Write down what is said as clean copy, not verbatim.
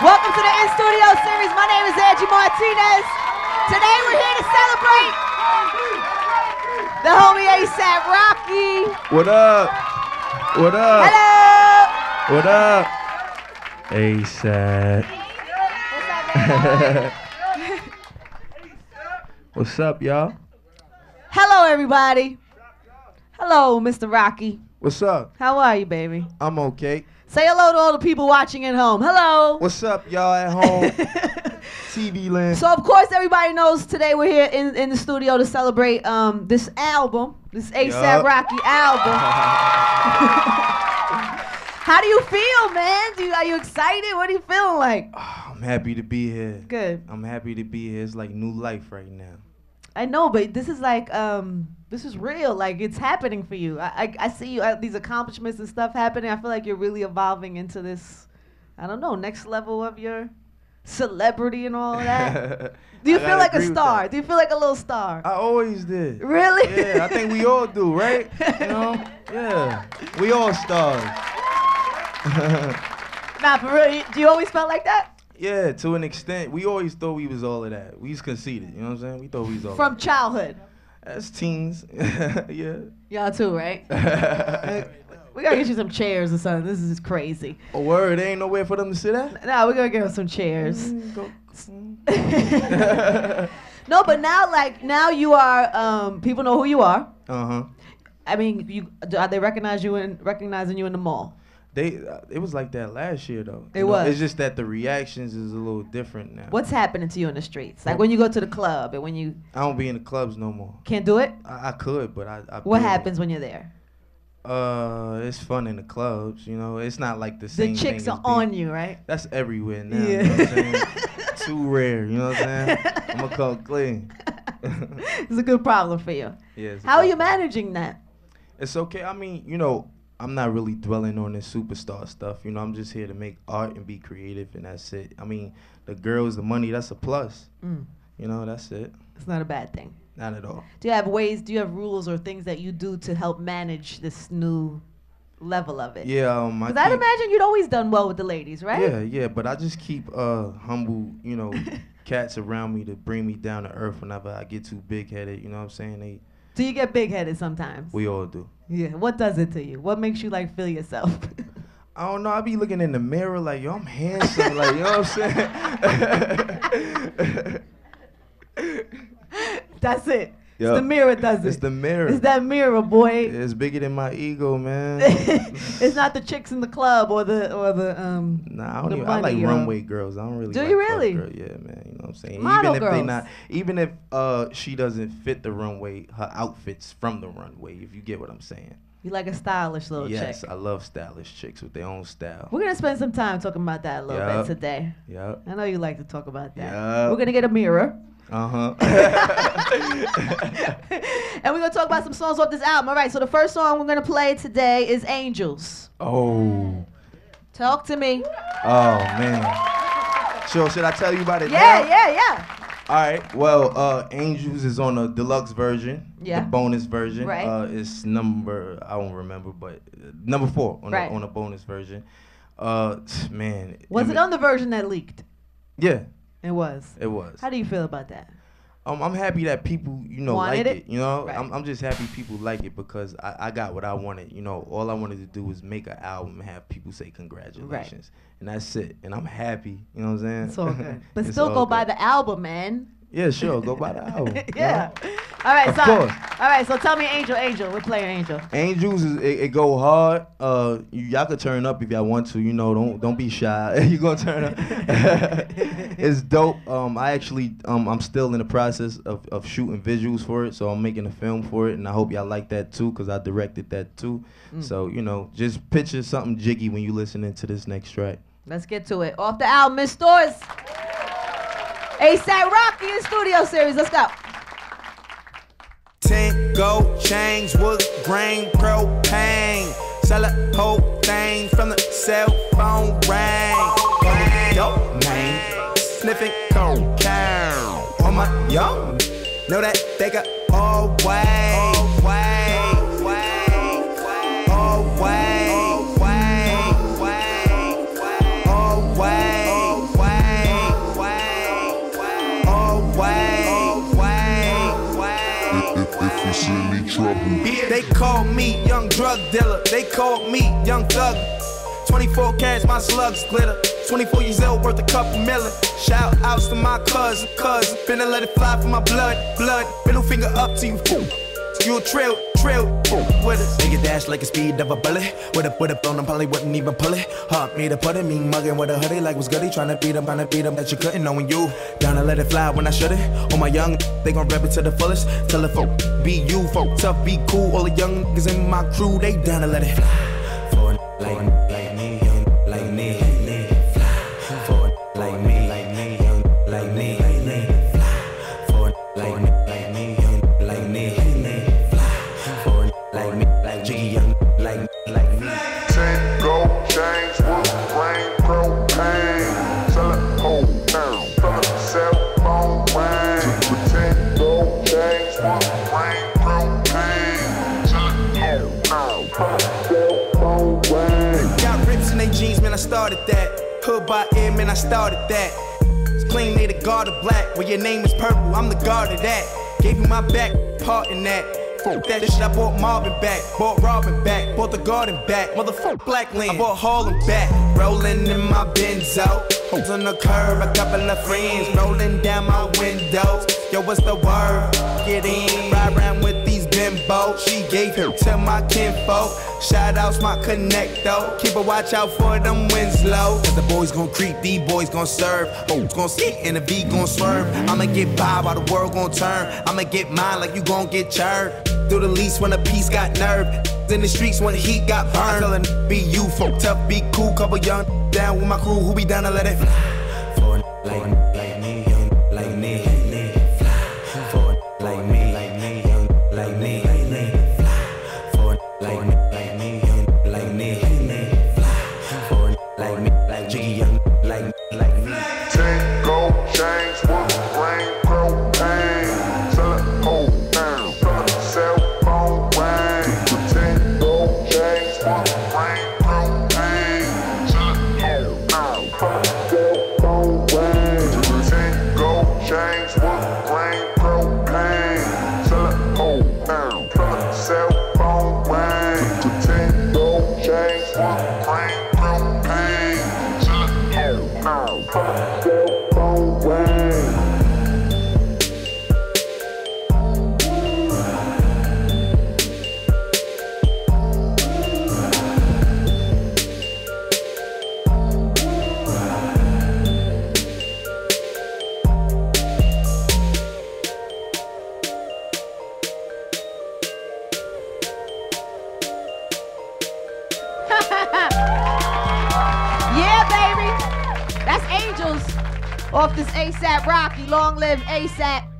Welcome to the In Studio series. My name is Angie Martinez. Today we're here to celebrate the homie ASAP Rocky. What up? What up? Hello. What up? ASAP. What's up, y'all? Hello, everybody. Hello, Mr. Rocky. What's up? How are you, baby? I'm okay. Say hello to all the people watching at home. Hello. What's up, y'all at home? TV land. So, of course, everybody knows today we're here in the studio to celebrate this album, this ASAP Rocky album. How do you feel, man? Are you excited? What are you feeling like? Oh, I'm happy to be here. Good. I'm happy to be here. It's like new life right now. I know, but this is like, this is real. Like, it's happening for you. I see you, these accomplishments and stuff happening. I feel like you're really evolving into this, I don't know, next level of your celebrity and all of that. Do you feel like a star? Do you feel like a little star? I always did. Really? Yeah, I think we all do, right? You know? Yeah. We all stars. Nah, for real, do you always felt like that? Yeah, to an extent. We always thought we was all of that. We was conceited, you know what I'm saying? We thought we was all From of that. childhood? As teens, yeah. Y'all too, right? We gotta get you some chairs or something. This is crazy. A word, there ain't nowhere for them to sit at? Nah, we're gonna get them some chairs. Go. No, but now you are, people know who you are. Uh-huh. I mean, are they recognizing you in the mall? It was like that last year though. It was. It's just that the reactions is a little different now. What's happening to you in the streets? Like when you go to the club and when you I don't be in the clubs no more. can't do it? I could, but I What barely. happens when you're there? It's fun in the clubs, you know. It's not like the The same chicks thing are as being- on you, right? That's everywhere now. Yeah. You know what I'm saying? Too rare, you know what I'm saying? I'm gonna call it clean. It's a good problem for you. Yeah, it's a How are good you problem. managing that? It's okay. I mean, you know, I'm not really dwelling on this superstar stuff. You know, I'm just here to make art and be creative, and that's it. I mean, the girls, the money, that's a plus. You know, that's it. It's not a bad thing. Not at all. Do you have rules or things that you do to help manage this new level of it? Yeah, Because I'd imagine you'd always done well with the ladies, right? Yeah, but I just keep humble, you know, cats around me to bring me down to earth whenever I get too big-headed. You know what I'm saying? Do you get big-headed sometimes? We all do. Yeah. What does it to you? What makes you like feel yourself? I don't know. I be looking in the mirror like, yo, I'm handsome. Like, you know what I'm saying? That's it. Yep. It's the mirror does it. It's the mirror. It's that mirror, boy. It's bigger than my ego, man. It's not the chicks in the club or the Nah, I don't the even. I like money, runway girls. I don't really. Do like you club really? girls. Yeah, man. You know what I'm saying. Model even if girls. even if she doesn't fit the runway, her outfits from the runway. If you get what I'm saying. You like a stylish little Yes, chick. I love stylish chicks with their own style. We're gonna spend some time talking about that a little Yup. bit today. Yep. I know you like to talk about that. Yup. We're gonna get a mirror. Uh-huh. And we're gonna talk about some songs off this album. All right, so the first song we're gonna play today is Angels. Oh. Talk to me. Oh man. Sure, should I tell you about it now? Yeah. All right. Well, Angels is on a deluxe version. Yeah. The bonus version. Right. It's number, I don't remember, but number 4 on Right. on a bonus version. Man. Was it on the version that leaked? Yeah, It was. it was. How do you feel about that? I'm happy that people, you know, Wanted like it? it. You know, Right. I'm just happy people like it because I got what I wanted. You know, all I wanted to do was make an album and have people say congratulations, and that's it. And I'm happy. You know what I'm saying? It's all good. But It's still all go buy good. the album, man. Yeah, sure. Go buy the album. you Yeah. know? All right, Of so course. all right, so tell me Angel. We're playing Angel. Angels it go hard. Y'all could turn up if y'all want to. You know, don't be shy. You gonna turn up. It's dope. I actually I'm still in the process of shooting visuals for it, so I'm making a film for it, and I hope y'all like that too, cause I directed that too. So you know, just picture something jiggy when you listening to this next track. Let's get to it. Off the album, Miss Stores. ASAP Rocky in studio series. Let's go. 10 gold chains, wood grain, propane. Sell a whole thing from the cell phone ring. Dope man, sniffing cocaine. On my young, know that they got all way. All way. silly trouble. They call me young drug dealer. They call me young thug. 24 carats, my slugs glitter. 24 years old, worth a couple million. Shout outs to my cousin. Finna let it fly for my blood. Middle finger up to you, fool. You a trail with us. Make it dash like the speed of a bullet. With a phone, I probably wouldn't even pull it. Hard me to put it, me mugging with a hoodie like was goody. Tryna beat him that you couldn't know when you down to let it fly when I shouldn't. All my young, they gon' rep it to the fullest. Tell the folk, be you, folk tough, be cool. All the young niggas in my crew, they down to let it fly. For a like me, young like me, fly. For a like me, young like me, fly. For a like me, young like me. Like me, like Jiggy Young, like me. Tango, James, Wood, Rain, Propane. Sell it whole down from the cell phone ring. Tango, James, Wood, Rain, Propane. Sell it whole down from the cell phone ring. Got rips in they jeans, man, I started that. Hood by ear, man, I started that. It's clean, they the guard of black. Well, your name is purple, I'm the guard of that. Gave you my back, part in that. Fuck that shit, I bought Marvin back, bought Robin back, bought the garden back, motherfuck Blackland, I bought Harlem back, rolling in my Benzo, hoes on the curb, a couple of friends, rolling down my windows, yo, what's the word, get in, ride around with these bimbos, she gave her to my kinfolk, shout outs my connect though, keep a watch out for them Winslow, cause the boys gon' creep, these boys gon' serve, hoes gon' skate and the V gon' swerve, I'ma get by while the world gon' turn, I'ma get mine like you gon' get churned. Through the lease when a piece got nerve. In the streets when the heat got burned. I tell a be you, folk tough, be cool. Couple young down with my crew who be down to let it fly. For a like me, young like me. Fly. For a like me, young like me. Fly. For a like me, young like me. Fly. For a like me, like Jiggy Young like me. Tango, James, Wood, Rain, Propane. Sell it whole down from the cell phone ring. Tango, James, Wood, Rain, Propane. Sell it whole down from the cell phone ring. Tango, James, Wood, Rain, Propane. Sell it whole down from the cell phone ring. Tango, James, Wood, Rain, Propane. Sell it whole down from the cell phone ring. Yeah, baby. That's Angels off this ASAP Rocky. Long live ASAP.